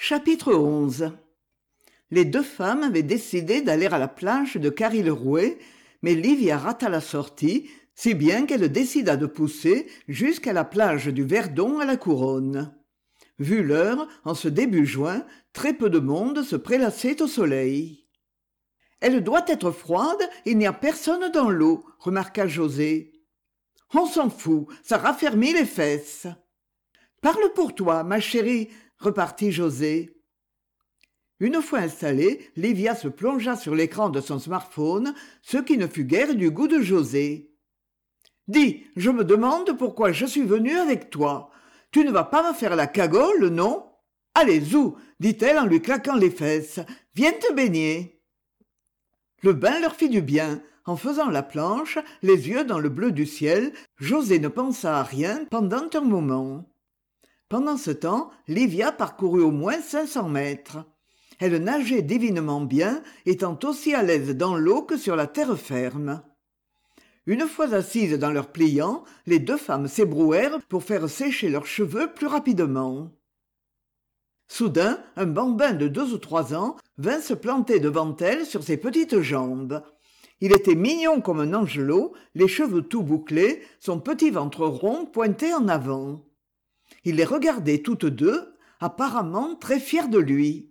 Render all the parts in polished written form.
Chapitre 11. Les deux femmes avaient décidé d'aller à la plage de Carry-le-Rouet, mais Livia rata la sortie, si bien qu'elle décida de pousser jusqu'à la plage du Verdon à la Couronne. Vu l'heure, en ce début juin, très peu de monde se prélassait au soleil. « Elle doit être froide, il n'y a personne dans l'eau, » remarqua José. « On s'en fout, ça raffermit les fesses. »« Parle pour toi, ma chérie, » repartit José. Une fois installée, Livia se plongea sur l'écran de son smartphone, ce qui ne fut guère du goût de José. « Dis, je me demande pourquoi je suis venue avec toi. Tu ne vas pas me faire la cagole, non ? Allez, zou !» dit-elle en lui claquant les fesses. « Viens te baigner !» Le bain leur fit du bien. En faisant la planche, les yeux dans le bleu du ciel, José ne pensa à rien pendant un moment. Pendant ce temps, Livia parcourut au moins 500 mètres. Elle nageait divinement bien, étant aussi à l'aise dans l'eau que sur la terre ferme. Une fois assises dans leur pliant, les deux femmes s'ébrouèrent pour faire sécher leurs cheveux plus rapidement. Soudain, un bambin de 2 ou 3 ans vint se planter devant elles sur ses petites jambes. Il était mignon comme un angelot, les cheveux tout bouclés, son petit ventre rond pointé en avant. Il les regardait toutes deux, apparemment très fiers de lui.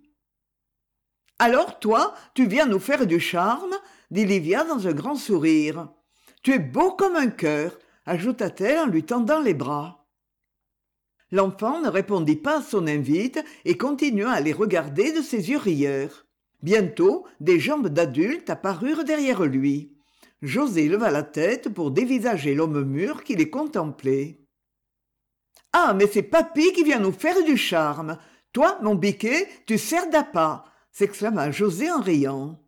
« Alors, toi, tu viens nous faire du charme ?» dit Livia dans un grand sourire. « Tu es beau comme un cœur !» ajouta-t-elle en lui tendant les bras. L'enfant ne répondit pas à son invite et continua à les regarder de ses yeux rieurs. Bientôt, des jambes d'adulte apparurent derrière lui. José leva la tête pour dévisager l'homme mûr qui les contemplait. « Ah, mais c'est papy qui vient nous faire du charme. Toi, mon biquet, tu sers d'appât !» s'exclama José en riant.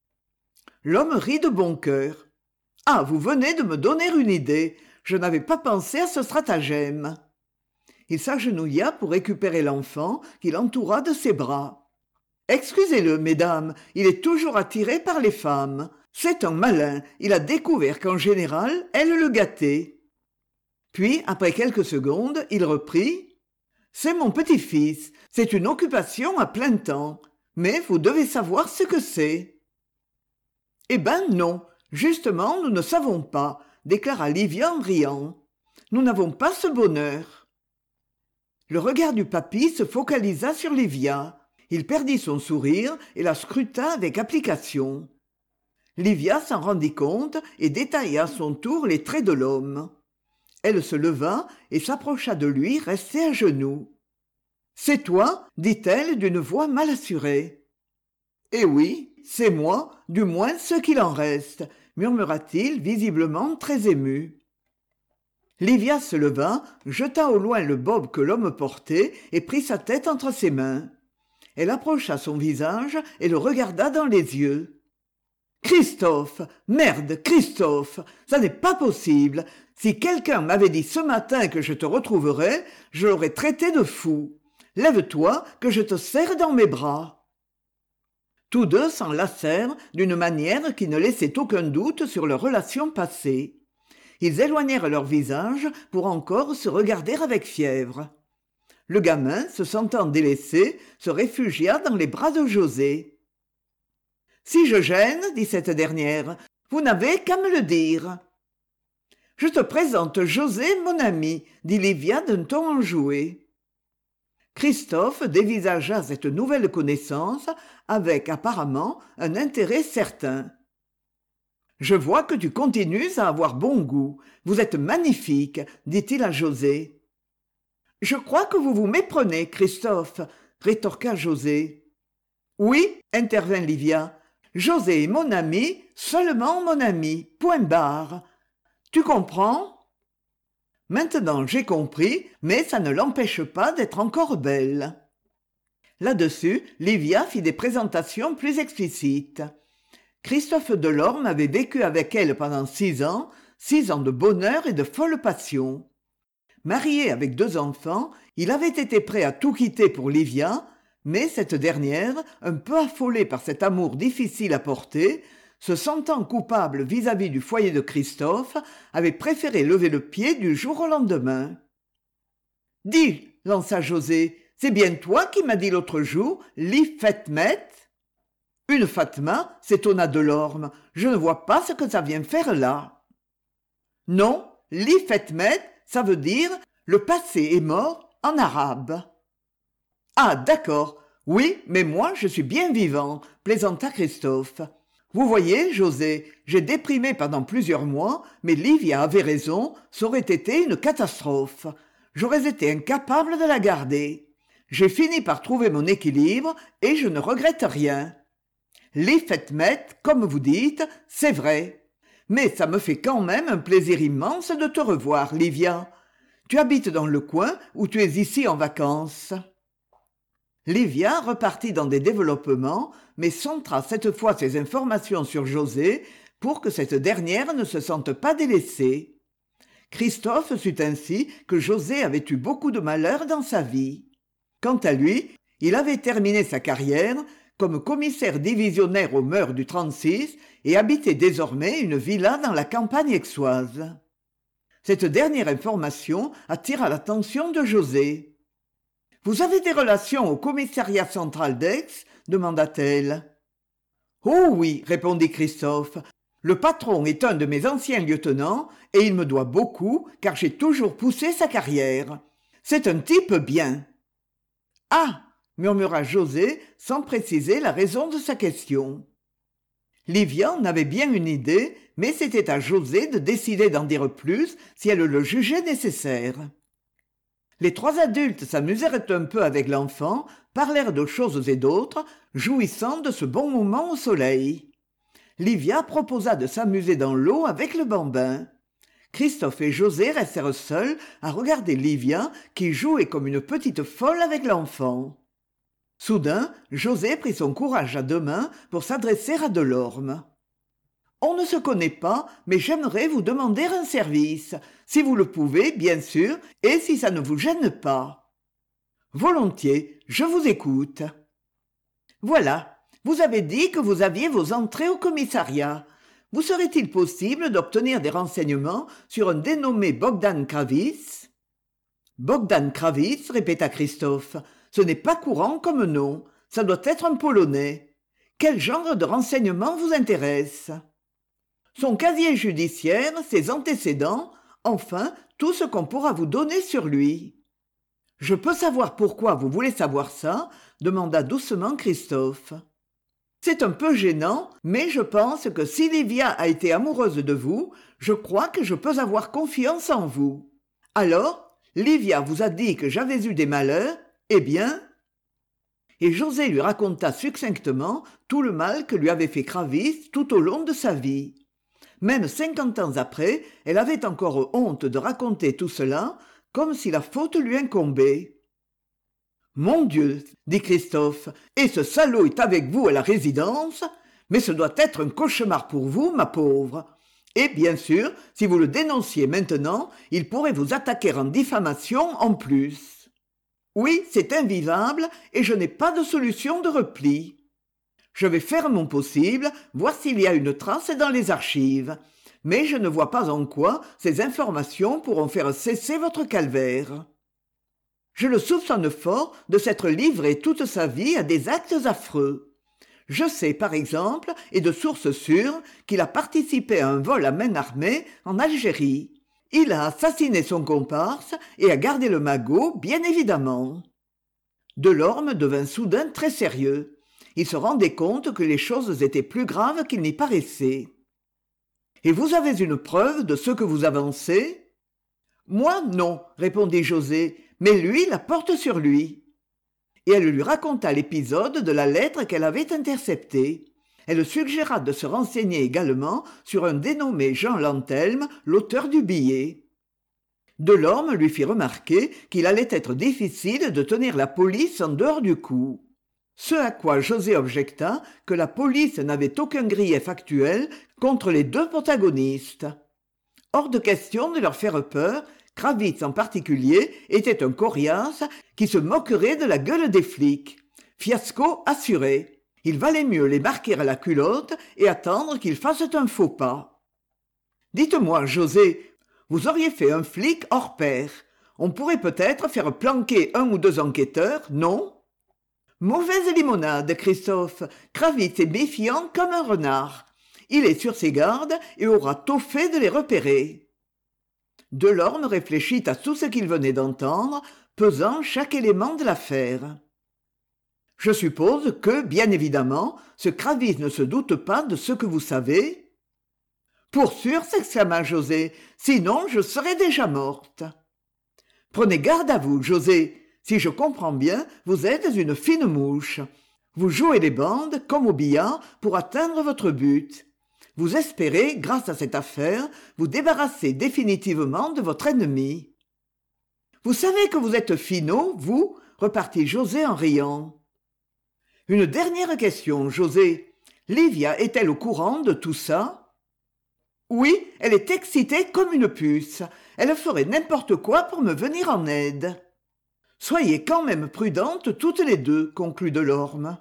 L'homme rit de bon cœur. « Ah, vous venez de me donner une idée. Je n'avais pas pensé à ce stratagème. » Il s'agenouilla pour récupérer l'enfant qu'il entoura de ses bras. « Excusez-le, mesdames, il est toujours attiré par les femmes. C'est un malin, il a découvert qu'en général, elles le gâtaient. » Puis, après quelques secondes, il reprit. « C'est mon petit-fils, c'est une occupation à plein temps, mais vous devez savoir ce que c'est. »« Eh ben non, justement, nous ne savons pas, » déclara Livia en riant. « Nous n'avons pas ce bonheur. » Le regard du papy se focalisa sur Livia. Il perdit son sourire et la scruta avec application. Livia s'en rendit compte et détailla à son tour les traits de l'homme. Elle se leva et s'approcha de lui, resté à genoux. « C'est toi ?» dit-elle d'une voix mal assurée. « Eh oui, c'est moi, du moins ce qu'il en reste » murmura-t-il, visiblement très ému. Livia se leva, jeta au loin le bob que l'homme portait et prit sa tête entre ses mains. Elle approcha son visage et le regarda dans les yeux. « Christophe ! Merde, Christophe ! Ça n'est pas possible ! Si quelqu'un m'avait dit ce matin que je te retrouverais, je l'aurais traité de fou. Lève-toi, que je te serre dans mes bras. » Tous deux s'enlacèrent d'une manière qui ne laissait aucun doute sur leur relation passée. Ils éloignèrent leurs visages pour encore se regarder avec fièvre. Le gamin, se sentant délaissé, se réfugia dans les bras de José. « Si je gêne, dit cette dernière, vous n'avez qu'à me le dire. »« Je te présente José, mon ami, » dit Livia d'un ton enjoué. Christophe dévisagea cette nouvelle connaissance avec, apparemment, un intérêt certain. « Je vois que tu continues à avoir bon goût. Vous êtes magnifique, » dit-il à José. « Je crois que vous vous méprenez, Christophe, » rétorqua José. « Oui, » intervint Livia. « José est mon ami, seulement mon ami, point barre. Tu comprends ? » Maintenant j'ai compris, mais ça ne l'empêche pas d'être encore belle. Là-dessus, Livia fit des présentations plus explicites. Christophe Delorme avait vécu avec elle pendant 6 ans, 6 ans de bonheur et de folle passion. Marié avec 2 enfants, il avait été prêt à tout quitter pour Livia, mais cette dernière, un peu affolée par cet amour difficile à porter, se sentant coupable vis-à-vis du foyer de Christophe, avait préféré lever le pied du jour au lendemain. « Dis, lança José, C'est bien toi qui m'as dit l'autre jour, li Fatmet ?» Une Fatma, s'étonna Delorme. Je ne vois pas ce que ça vient faire là. Non, li Fatmet, ça veut dire le passé est mort en arabe. Ah, d'accord. Oui, mais moi, je suis bien vivant, plaisanta Christophe. Vous voyez, José, j'ai déprimé pendant plusieurs mois, mais Livia avait raison, ça aurait été une catastrophe. J'aurais été incapable de la garder. J'ai fini par trouver mon équilibre et je ne regrette rien. Les Fatmet, comme vous dites, c'est vrai. Mais ça me fait quand même un plaisir immense de te revoir, Livia. Tu habites dans le coin ou tu es ici en vacances ? Livia repartit dans des développements, mais centra cette fois ses informations sur José pour que cette dernière ne se sente pas délaissée. Christophe sut ainsi que José avait eu beaucoup de malheur dans sa vie. Quant à lui, il avait terminé sa carrière comme commissaire divisionnaire aux mœurs du 36 et habitait désormais une villa dans la campagne aixoise. Cette dernière information attira l'attention de José. « Vous avez des relations au commissariat central d'Aix ?» demanda-t-elle. « Oh oui, répondit Christophe. Le patron est un de mes anciens lieutenants et il me doit beaucoup car j'ai toujours poussé sa carrière. C'est un type bien. »« Ah !» murmura José sans préciser la raison de sa question. Livia en avait bien une idée, mais c'était à José de décider d'en dire plus si elle le jugeait nécessaire. Les trois adultes s'amusèrent un peu avec l'enfant, parlèrent de choses et d'autres, jouissant de ce bon moment au soleil. Livia proposa de s'amuser dans l'eau avec le bambin. Christophe et José restèrent seuls à regarder Livia qui jouait comme une petite folle avec l'enfant. Soudain, José prit son courage à deux mains pour s'adresser à Delorme. « On ne se connaît pas, mais j'aimerais vous demander un service, si vous le pouvez, bien sûr, et si ça ne vous gêne pas. »« Volontiers, je vous écoute. »« Voilà, vous avez dit que vous aviez vos entrées au commissariat. Vous serait-il possible d'obtenir des renseignements sur un dénommé Bogdan Kravitz ?»« Bogdan Kravitz, répéta Christophe. Ce n'est pas courant comme nom. Ça doit être un Polonais. Quel genre de renseignements vous intéresse ? Son casier judiciaire, ses antécédents, enfin, tout ce qu'on pourra vous donner sur lui. Je peux savoir pourquoi vous voulez savoir ça ? Demanda doucement Christophe. C'est un peu gênant, mais je pense que si Livia a été amoureuse de vous, je crois que je peux avoir confiance en vous. Alors, Livia vous a dit que j'avais eu des malheurs ? Eh bien, et José lui raconta succinctement tout le mal que lui avait fait Kravitz tout au long de sa vie. Même 50 ans après, elle avait encore honte de raconter tout cela, comme si la faute lui incombait. « Mon Dieu !» dit Christophe, « et ce salaud est avec vous à la résidence ? Mais ce doit être un cauchemar pour vous, ma pauvre. Et bien sûr, si vous le dénonciez maintenant, il pourrait vous attaquer en diffamation en plus. » Oui, c'est invivable et je n'ai pas de solution de repli. Je vais faire mon possible, voir s'il y a une trace dans les archives. Mais je ne vois pas en quoi ces informations pourront faire cesser votre calvaire. Je le soupçonne fort de s'être livré toute sa vie à des actes affreux. Je sais, par exemple, et de sources sûres, qu'il a participé à un vol à main armée en Algérie. Il a assassiné son comparse et a gardé le magot, bien évidemment. Delorme devint soudain très sérieux. Il se rendait compte que les choses étaient plus graves qu'il n'y paraissait. « Et vous avez une preuve de ce que vous avancez ?»« Moi, non, répondit José, mais lui la porte sur lui. » Et elle lui raconta l'épisode de la lettre qu'elle avait interceptée. Elle suggéra de se renseigner également sur un dénommé Jean Lantelme, l'auteur du billet. Delorme lui fit remarquer qu'il allait être difficile de tenir la police en dehors du coup. Ce à quoi José objecta que la police n'avait aucun grief actuel contre les deux protagonistes. Hors de question de leur faire peur, Kravitz en particulier était un coriace qui se moquerait de la gueule des flics. Fiasco assuré. Il valait mieux les marquer à la culotte et attendre qu'ils fassent un faux pas. « Dites-moi, José, vous auriez fait un flic hors pair. On pourrait peut-être faire planquer 1 ou 2 enquêteurs, non? Mauvaise limonade, Christophe. Kravitz est méfiant comme un renard. Il est sur ses gardes et aura tôt fait de les repérer. Delorme réfléchit à tout ce qu'il venait d'entendre, pesant chaque élément de l'affaire. Je suppose que, bien évidemment, ce Kravitz ne se doute pas de ce que vous savez. Pour sûr, s'exclama José, sinon je serais déjà morte. Prenez garde à vous, José. Si je comprends bien, vous êtes une fine mouche. Vous jouez les bandes, comme au billard, pour atteindre votre but. Vous espérez, grâce à cette affaire, vous débarrasser définitivement de votre ennemi. Vous savez que vous êtes finaud, vous, repartit José en riant. Une dernière question, José. Livia est-elle au courant de tout ça? Oui, elle est excitée comme une puce. Elle ferait n'importe quoi pour me venir en aide. Soyez quand même prudentes toutes les deux, conclut Delorme.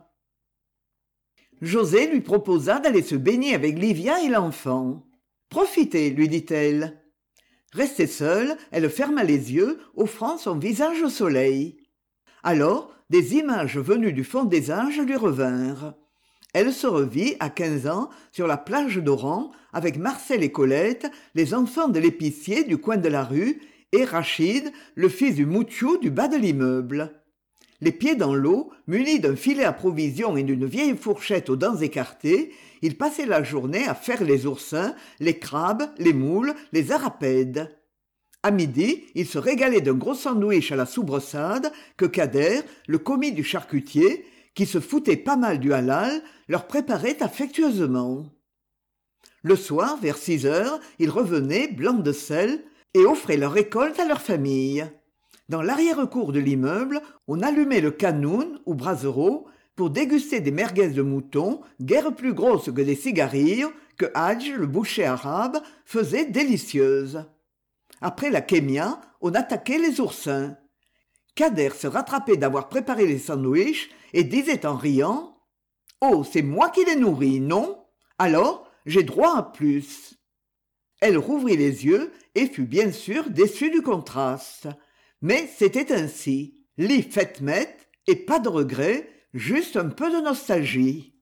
José lui proposa d'aller se baigner avec Livia et l'enfant. Profitez, lui dit-elle. Restée seule, elle ferma les yeux, offrant son visage au soleil. Alors, des images venues du fond des âges lui revinrent. Elle se revit, à 15 ans, sur la plage d'Oran, avec Marcel et Colette, les enfants de l'épicier du coin de la rue, et Rachid, le fils du moutchou du bas de l'immeuble. Les pieds dans l'eau, munis d'un filet à provisions et d'une vieille fourchette aux dents écartées, ils passaient la journée à faire les oursins, les crabes, les moules, les arapèdes. À midi, ils se régalaient d'un gros sandwich à la soubreçade que Kader, le commis du charcutier, qui se foutait pas mal du halal, leur préparait affectueusement. Le soir, vers 6 heures, ils revenaient, blancs de sel, et offraient leur récolte à leur famille. Dans l'arrière-cour de l'immeuble, on allumait le canoun ou brasereau pour déguster des merguez de mouton, guère plus grosses que des cigarilles, que Hadj, le boucher arabe, faisait délicieuses. Après la kémia, on attaquait les oursins. Kader se rattrapait d'avoir préparé les sandwichs et disait en riant « Oh, c'est moi qui les nourris, non? Alors, j'ai droit à plus. » Elle rouvrit les yeux et fut bien sûr déçue du contraste. Mais c'était ainsi. Lit fait-mette et pas de regret, juste un peu de nostalgie.